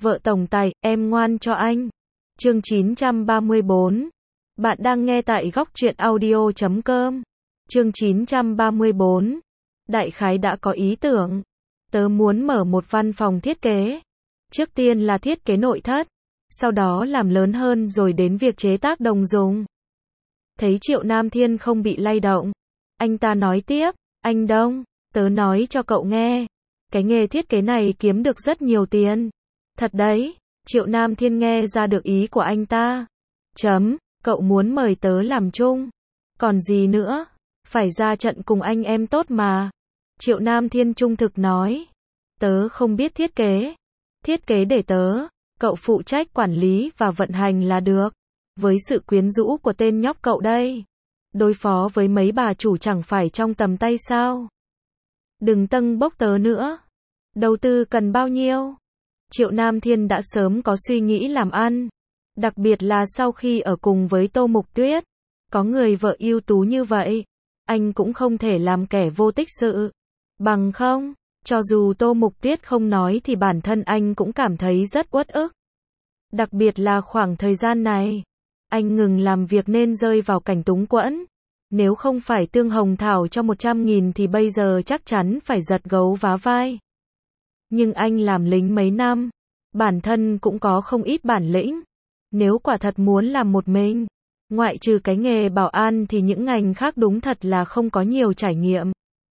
Vợ tổng tài, em ngoan cho anh. Chương 934. Bạn đang nghe tại góc truyện audio.com. Chương 934. Đại khái đã có ý tưởng. Tớ muốn mở một văn phòng thiết kế. Trước tiên là thiết kế nội thất, sau đó làm lớn hơn rồi đến việc chế tác đồng dùng. Thấy Triệu Nam Thiên không bị lay động, anh ta nói tiếp, anh Đông, tớ nói cho cậu nghe, cái nghề thiết kế này kiếm được rất nhiều tiền. Thật đấy, Triệu Nam Thiên nghe ra được ý của anh ta. Cậu muốn mời tớ làm chung. Còn gì nữa, phải ra trận cùng anh em tốt mà. Triệu Nam Thiên trung thực nói, tớ không biết thiết kế để tớ, cậu phụ trách quản lý và vận hành là được. Với sự quyến rũ của tên nhóc cậu đây, đối phó với mấy bà chủ chẳng phải trong tầm tay sao. Đừng tâng bốc tớ nữa. Đầu tư cần bao nhiêu? Triệu Nam Thiên đã sớm có suy nghĩ làm ăn, đặc biệt là sau khi ở cùng với Tô Mục Tuyết, có người vợ ưu tú như vậy, anh cũng không thể làm kẻ vô tích sự. Bằng không, cho dù Tô Mục Tuyết không nói thì bản thân anh cũng cảm thấy rất uất ức. Đặc biệt là khoảng thời gian này, anh ngừng làm việc nên rơi vào cảnh túng quẫn. Nếu không phải Tương Hồng Thảo cho 100.000 thì bây giờ chắc chắn phải giật gấu vá vai. Nhưng anh làm lính mấy năm, bản thân cũng có không ít bản lĩnh. Nếu quả thật muốn làm một mình, ngoại trừ cái nghề bảo an thì những ngành khác đúng thật là không có nhiều trải nghiệm.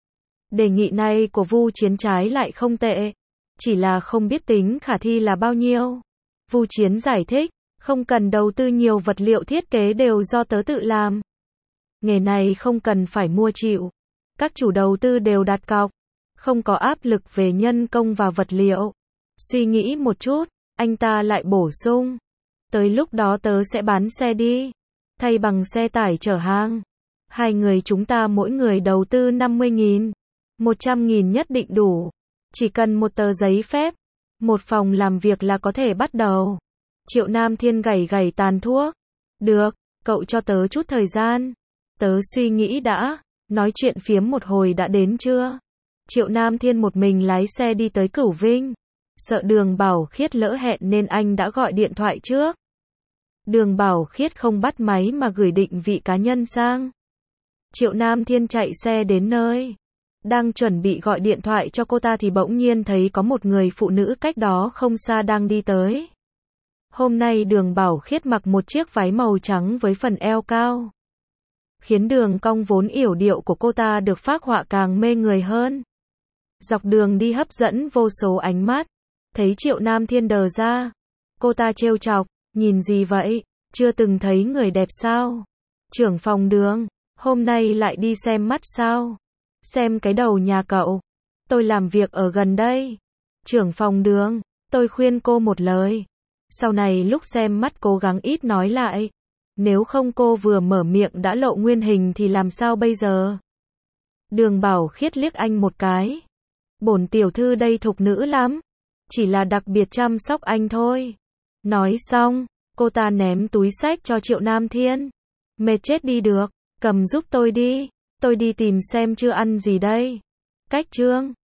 Đề nghị này của Vu Chiến trái lại không tệ, chỉ là không biết tính khả thi là bao nhiêu. Vu Chiến giải thích, không cần đầu tư nhiều, vật liệu thiết kế đều do tớ tự làm. Nghề này không cần phải mua chịu, các chủ đầu tư đều đặt cọc, không có áp lực về nhân công và vật liệu. Suy nghĩ một chút, anh ta lại bổ sung, tới lúc đó tớ sẽ bán xe đi, thay bằng xe tải chở hàng. Hai người chúng ta mỗi người đầu tư 50.000, 100.000 nhất định đủ. Chỉ cần một tờ giấy phép, một phòng làm việc là có thể bắt đầu. Triệu Nam Thiên gảy gảy tàn thuốc. Được, cậu cho tớ chút thời gian. Tớ suy nghĩ đã. Nói chuyện phiếm một hồi đã đến chưa? Triệu Nam Thiên một mình lái xe đi tới Cửu Vinh. Sợ Đường Bảo Khiết lỡ hẹn nên anh đã gọi điện thoại trước. Đường Bảo Khiết không bắt máy mà gửi định vị cá nhân sang. Triệu Nam Thiên chạy xe đến nơi. Đang chuẩn bị gọi điện thoại cho cô ta thì bỗng nhiên thấy có một người phụ nữ cách đó không xa đang đi tới. Hôm nay Đường Bảo Khiết mặc một chiếc váy màu trắng với phần eo cao, khiến đường cong vốn yểu điệu của cô ta được phác họa càng mê người hơn. Dọc đường đi hấp dẫn vô số ánh mắt. Thấy Triệu Nam Thiên đờ ra, cô ta trêu chọc, nhìn gì vậy, chưa từng thấy người đẹp sao? Trưởng phòng Đường, hôm nay lại đi xem mắt sao? Xem cái đầu nhà cậu, tôi làm việc ở gần đây. Trưởng phòng Đường, tôi khuyên cô một lời, sau này lúc xem mắt cố gắng ít nói lại, nếu không cô vừa mở miệng đã lộ nguyên hình thì làm sao bây giờ? Đường Bảo Khiết liếc anh một cái. Bổn tiểu thư đây thục nữ lắm, chỉ là đặc biệt chăm sóc anh thôi. Nói xong, cô ta ném túi xách cho Triệu Nam Thiên. Mệt chết đi được, cầm giúp tôi đi, tôi đi tìm xem chưa ăn gì đây. Cách chương